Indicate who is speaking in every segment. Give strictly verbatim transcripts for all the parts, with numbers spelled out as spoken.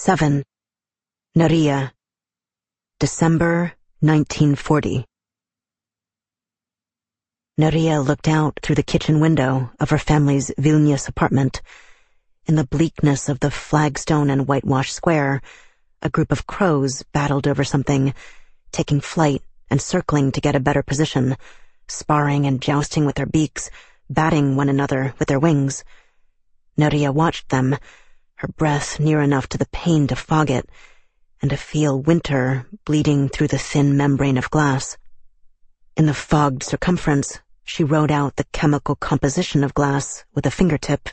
Speaker 1: seven. Neria. December nineteen forty. Neria looked out through the kitchen window of her family's Vilnius apartment. In the bleakness of the flagstone and whitewashed square, a group of crows battled over something, taking flight and circling to get a better position, sparring and jousting with their beaks, batting one another with their wings. Neria watched them, her breath near enough to the pane to fog it, and to feel winter bleeding through the thin membrane of glass. In the fogged circumference, she wrote out the chemical composition of glass with a fingertip.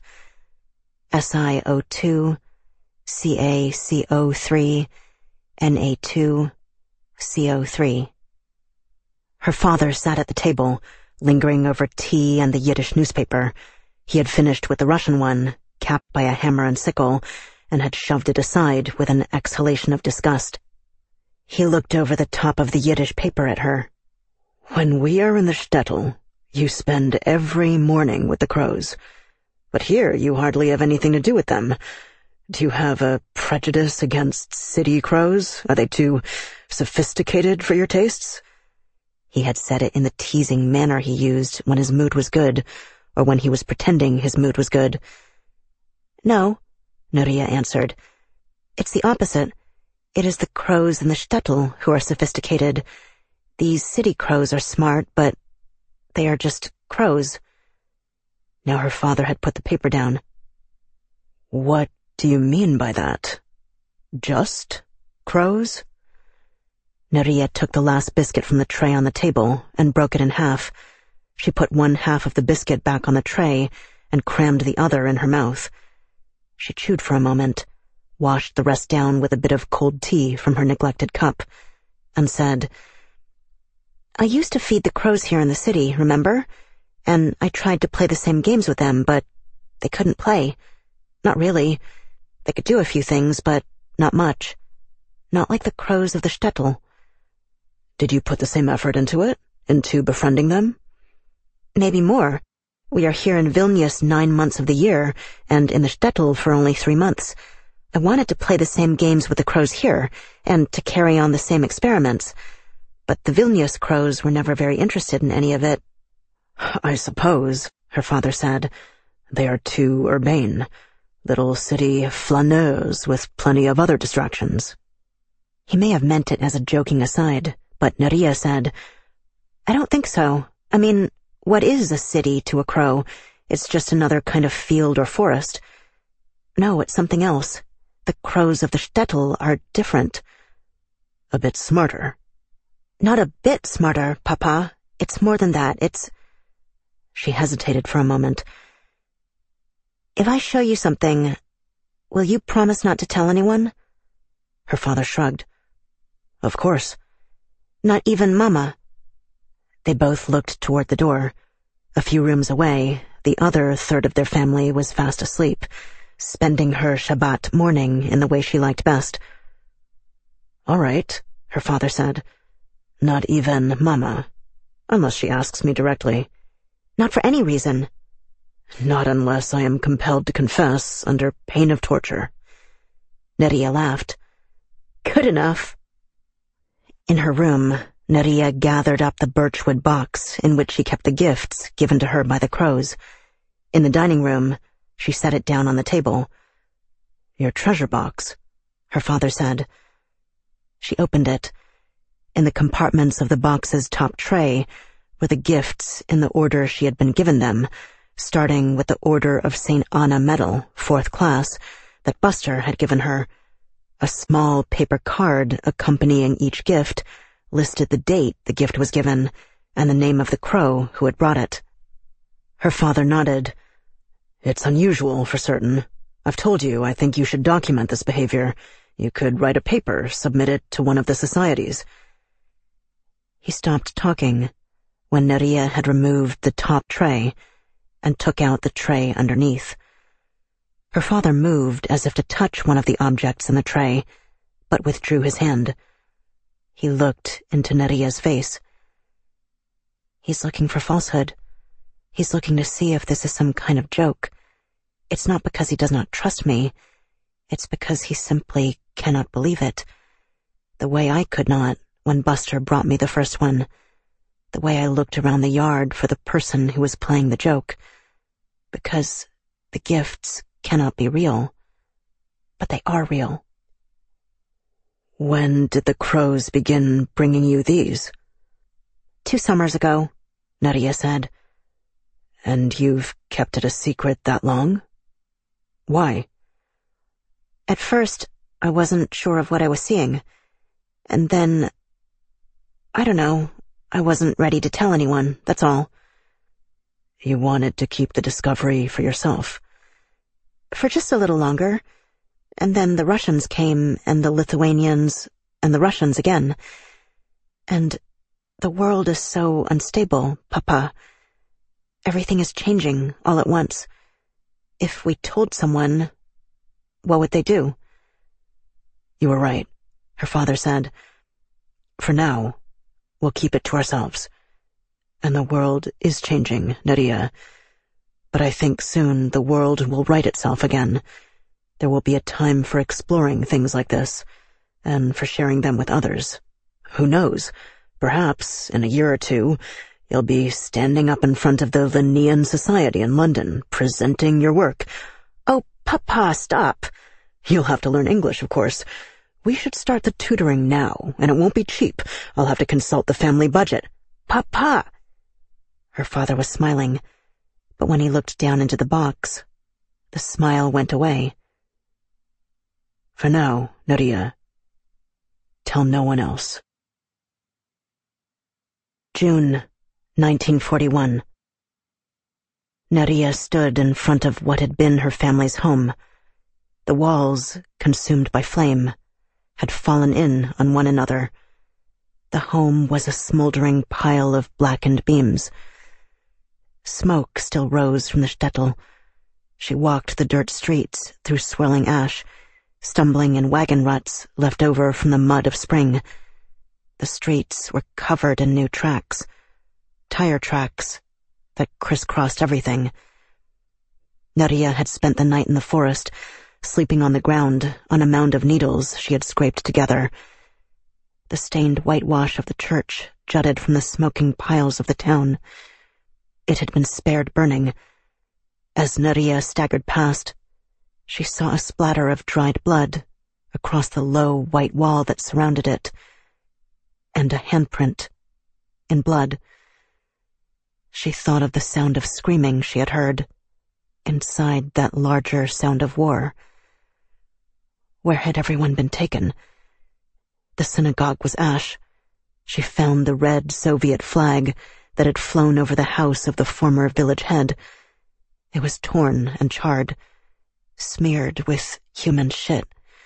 Speaker 1: S i O two, C a C O three, N a two, C O three. Her father sat at the table, lingering over tea and the Yiddish newspaper. He had finished with the Russian one, capped by a hammer and sickle, and had shoved it aside with an exhalation of disgust. He looked over the top of the Yiddish paper at her. "When we are in the shtetl, you spend every morning with the crows. But here you hardly have anything to do with them. Do you have a prejudice against city crows? Are they too sophisticated for your tastes?" He had said it in the teasing manner he used when his mood was good, or when he was pretending his mood was good. "No," Neria answered. "It's the opposite. It is the crows in the shtetl who are sophisticated. These city crows are smart, but they are just crows." Now her father had put the paper down. "What do you mean by that? Just crows?" Neria took the last biscuit from the tray on the table and broke it in half. She put one half of the biscuit back on the tray and crammed the other in her mouth. She chewed for a moment, washed the rest down with a bit of cold tea from her neglected cup, and said, "I used to feed the crows here in the city, remember? And I tried to play the same games with them, but they couldn't play. Not really. They could do a few things, but not much. Not like the crows of the shtetl." "Did you put the same effort into it? Into befriending them?" "Maybe more. We are here in Vilnius nine months of the year, and in the shtetl for only three months. I wanted to play the same games with the crows here, and to carry on the same experiments. But the Vilnius crows were never very interested in any of it." "I suppose," her father said, "they are too urbane. Little city flaneurs with plenty of other distractions." He may have meant it as a joking aside, but Neria said, "I don't think so. I mean, what is a city to a crow? It's just another kind of field or forest. No, it's something else. The crows of the shtetl are different." "A bit smarter?" "Not a bit smarter, Papa. It's more than that. It's—" She hesitated for a moment. "If I show you something, will you promise not to tell anyone?" Her father shrugged. "Of course." "Not even Mama?" They both looked toward the door. A few rooms away, the other third of their family was fast asleep, spending her Shabbat morning in the way she liked best. "All right," her father said. "Not even Mama, unless she asks me directly." "Not for any reason." "Not unless I am compelled to confess under pain of torture." Neria laughed. "Good enough." In her room, Neria gathered up the birchwood box in which she kept the gifts given to her by the crows. In the dining room, she set it down on the table. "Your treasure box," her father said. She opened it. In the compartments of the box's top tray were the gifts in the order she had been given them, starting with the Order of Saint Anna medal, fourth class, that Buster had given her. A small paper card accompanying each gift listed the date the gift was given and the name of the crow who had brought it. Her father nodded. "It's unusual for certain. I've told you I think you should document this behavior. You could write a paper, submit it to one of the societies." He stopped talking when Neria had removed the top tray and took out the tray underneath. Her father moved as if to touch one of the objects in the tray, but withdrew his hand. He looked into Neria's face. "He's looking for falsehood. He's looking to see if this is some kind of joke. It's not because he does not trust me. It's because he simply cannot believe it. The way I could not when Buster brought me the first one. The way I looked around the yard for the person who was playing the joke. Because the gifts cannot be real. But they are real.
Speaker 2: When did the crows begin bringing you these?
Speaker 1: Two summers ago, Nadia said.
Speaker 2: And you've kept it a secret that long? Why?
Speaker 1: At first, I wasn't sure of what I was seeing. And then, I don't know, I wasn't ready to tell anyone, that's all.
Speaker 2: You wanted to keep the discovery for yourself?
Speaker 1: For just a little longer. And then the Russians came, and the Lithuanians, and the Russians again. And the world is so unstable, Papa. Everything is changing all at once. If we told someone, what would they do?
Speaker 2: You were right, her father said. For now, we'll keep it to ourselves. And the world is changing, Nadia. But I think soon the world will right itself again. There will be a time for exploring things like this, and for sharing them with others. Who knows? Perhaps, in a year or two, you'll be standing up in front of the Linnean Society in London, presenting your work.
Speaker 1: Oh, Papa, stop.
Speaker 2: You'll have to learn English, of course. We should start the tutoring now, and it won't be cheap. I'll have to consult the family budget.
Speaker 1: Papa! Her father was smiling, but when he looked down into the box, the smile went away.
Speaker 2: For now, Nadia, tell no one else.
Speaker 1: June, nineteen forty-one. Nadia stood in front of what had been her family's home. The walls, consumed by flame, had fallen in on one another. The home was a smoldering pile of blackened beams. Smoke still rose from the shtetl. She walked the dirt streets through swirling ash, stumbling in wagon ruts left over from the mud of spring. The streets were covered in new tracks, tire tracks that crisscrossed everything. Nadia had spent the night in the forest, sleeping on the ground on a mound of needles she had scraped together. The stained whitewash of the church jutted from the smoking piles of the town. It had been spared burning. As Nadia staggered past, she saw a splatter of dried blood across the low white wall that surrounded it, and a handprint in blood. She thought of the sound of screaming she had heard inside that larger sound of war. Where had everyone been taken? The synagogue was ash. She found the red Soviet flag that had flown over the house of the former village head. It was torn and charred, smeared with human shit.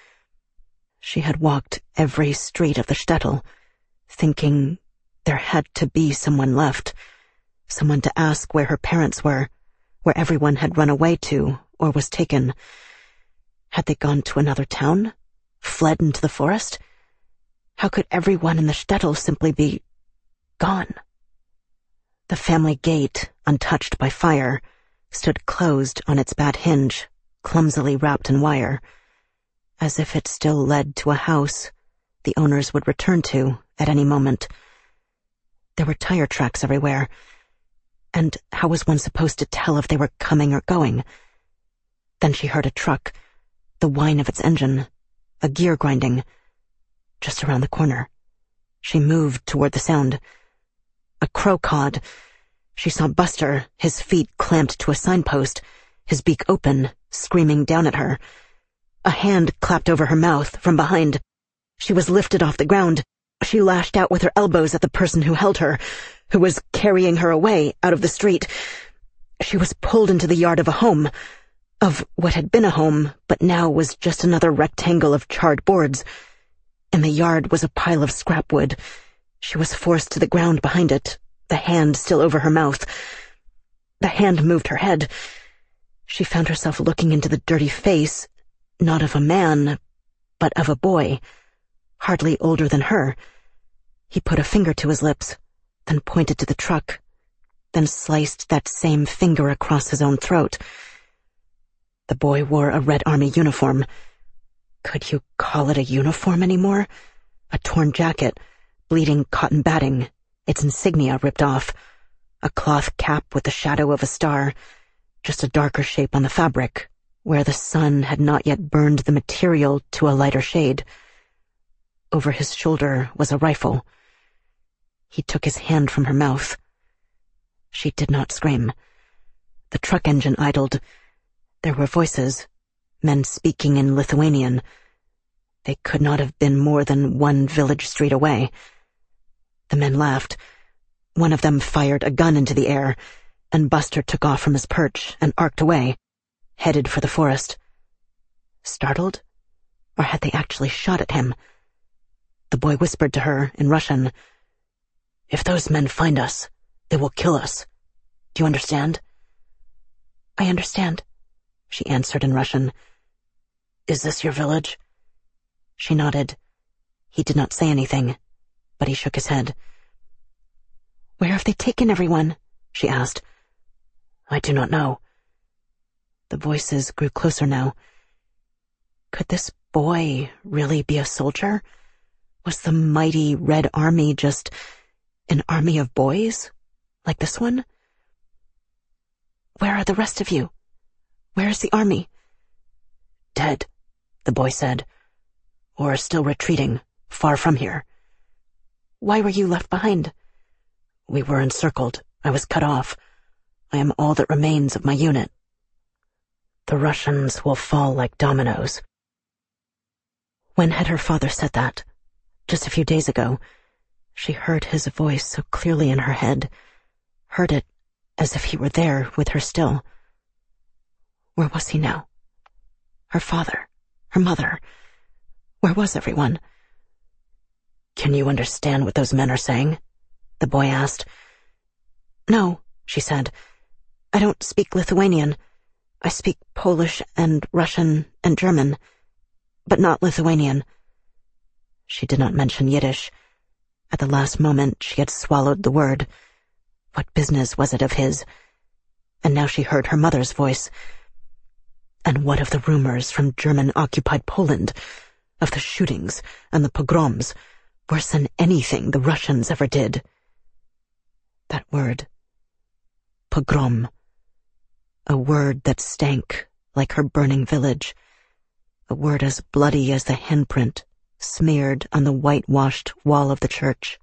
Speaker 1: She had walked every street of the shtetl, thinking there had to be someone left, someone to ask where her parents were, where everyone had run away to or was taken. Had they gone to another town? Fled into the forest? How could everyone in the shtetl simply be gone? The family gate, untouched by fire, stood closed on its bad hinge, clumsily wrapped in wire, as if it still led to a house the owners would return to at any moment. There were tire tracks everywhere, and how was one supposed to tell if they were coming or going? Then she heard a truck, the whine of its engine, a gear grinding, just around the corner. She moved toward the sound. A crow cawed. She saw Buster, his feet clamped to a signpost, his beak open, screaming down at her. A hand clapped over her mouth from behind. She was lifted off the ground. She lashed out with her elbows at the person who held her, who was carrying her away out of the street. She was pulled into the yard of a home, of what had been a home, but now was just another rectangle of charred boards. In the yard was a pile of scrap wood. She was forced to the ground behind it, the hand still over her mouth. The hand moved her head. She found herself looking into the dirty face, not of a man, but of a boy, hardly older than her. He put a finger to his lips, then pointed to the truck, then sliced that same finger across his own throat. The boy wore a Red Army uniform,
Speaker 2: Could you call it a uniform anymore? A torn jacket, bleeding cotton batting, its insignia ripped off, a cloth cap with the shadow of a star, just a darker shape on the fabric, where the sun had not yet burned the material to a lighter shade. Over his shoulder was a rifle. He took his hand from her mouth. She did not scream. The truck engine idled. There were voices, men speaking in Lithuanian. They could not have been more than one village street away. The men laughed. One of them fired a gun into the air, and Buster took off from his perch and arced away, headed for the forest. Startled? Or had they actually shot at him? The boy whispered to her in Russian, "If those men find us, they will kill us. Do you understand?" "I understand," she answered in Russian. "Is this your village?" She nodded. He did not say anything, but he shook his head. "Where have they taken everyone?" she asked. "I do not know." The voices grew closer now. Could this boy really be a soldier? Was the mighty Red Army just an army of boys, like this one? "Where are the rest of you? Where is the army?" "Dead," the boy said, "or still retreating, far from here." "Why were you left behind?" "We were encircled. I was cut off. I am all that remains of my unit. The Russians will fall like dominoes." When had her father said that? Just a few days ago. She heard his voice so clearly in her head, heard it as if he were there with her still. Where was he now? Her father, her mother. Where was everyone? "Can you understand what those men are saying?" the boy asked. "No," she said. "I don't speak Lithuanian. I speak Polish and Russian and German, but not Lithuanian." She did not mention Yiddish. At the last moment she had swallowed the word. What business was it of his? And now she heard her mother's voice. And what of the rumors from German-occupied Poland? Of the shootings and the pogroms, worse than anything the Russians ever did? That word. Pogrom. A word that stank like her burning village. A word as bloody as the handprint smeared on the whitewashed wall of the church.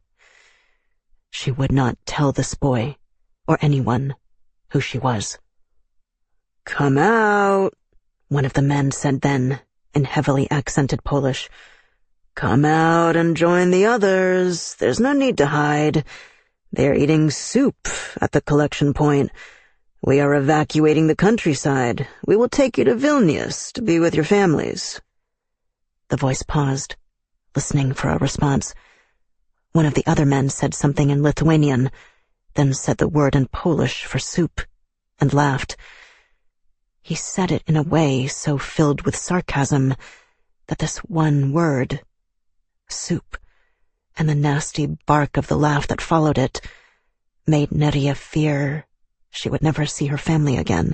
Speaker 2: She would not tell this boy, or anyone, who she was. "Come out," one of the men said then, in heavily accented Polish. "Come out and join the others. There's no need to hide. They're eating soup at the collection point. We are evacuating the countryside. We will take you to Vilnius to be with your families." The voice paused, listening for a response. One of the other men said something in Lithuanian, then said the word in Polish for soup, and laughed. He said it in a way so filled with sarcasm that this one word, soup, and the nasty bark of the laugh that followed it, made Nadia fear she would never see her family again.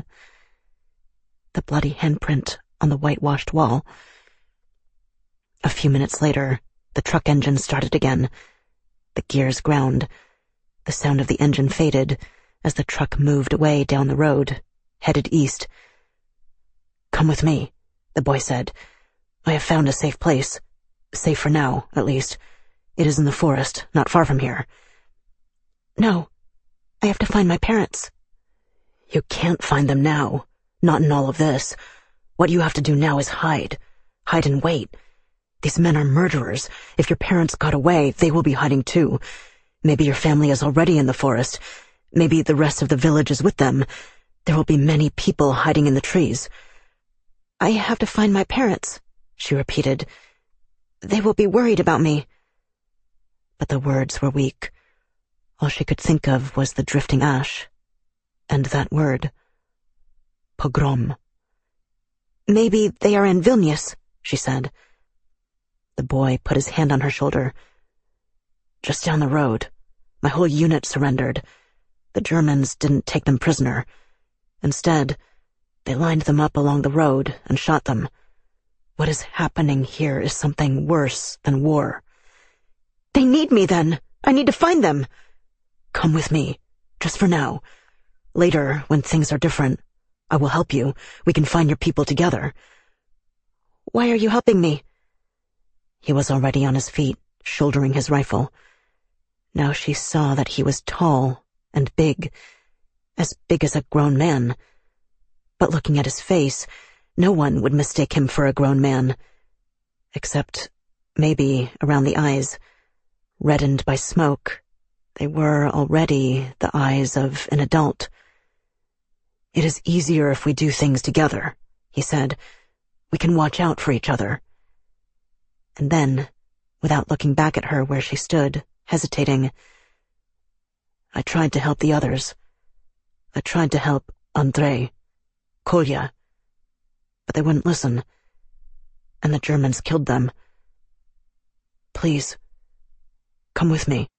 Speaker 2: The bloody handprint on the whitewashed wall. A few minutes later, the truck engine started again. The gears ground. The sound of the engine faded as the truck moved away down the road, headed east. "Come with me," the boy said. "I have found a safe place. Safe for now, at least. It is in the forest, not far from here." "No, I have to find my parents." "You can't find them now. Not in all of this. What you have to do now is hide. Hide and wait. These men are murderers. If your parents got away, they will be hiding too. Maybe your family is already in the forest. Maybe the rest of the village is with them. There will be many people hiding in the trees." "I have to find my parents," she repeated. "They will be worried about me." But the words were weak. All she could think of was the drifting ash. And that word. Pogrom. "Maybe they are in Vilnius," she said. The boy put his hand on her shoulder. "Just down the road. My whole unit surrendered. The Germans didn't take them prisoner. Instead, they lined them up along the road and shot them. What is happening here is something worse than war. They need me then. I need to find them. Come with me, just for now. Later, when things are different, I will help you. We can find your people together. Why are you helping me? He was already on his feet, shouldering his rifle. Now she saw that he was tall and big, as big as a grown man. But looking at his face, no one would mistake him for a grown man. Except, maybe, around the eyes. Reddened by smoke, they were already the eyes of an adult. It is easier if we do things together, he said. We can watch out for each other. And then, without looking back at her where she stood, hesitating, I tried to help the others. I tried to help Andrei, Kolya, but they wouldn't listen, and the Germans killed them. Please, come with me.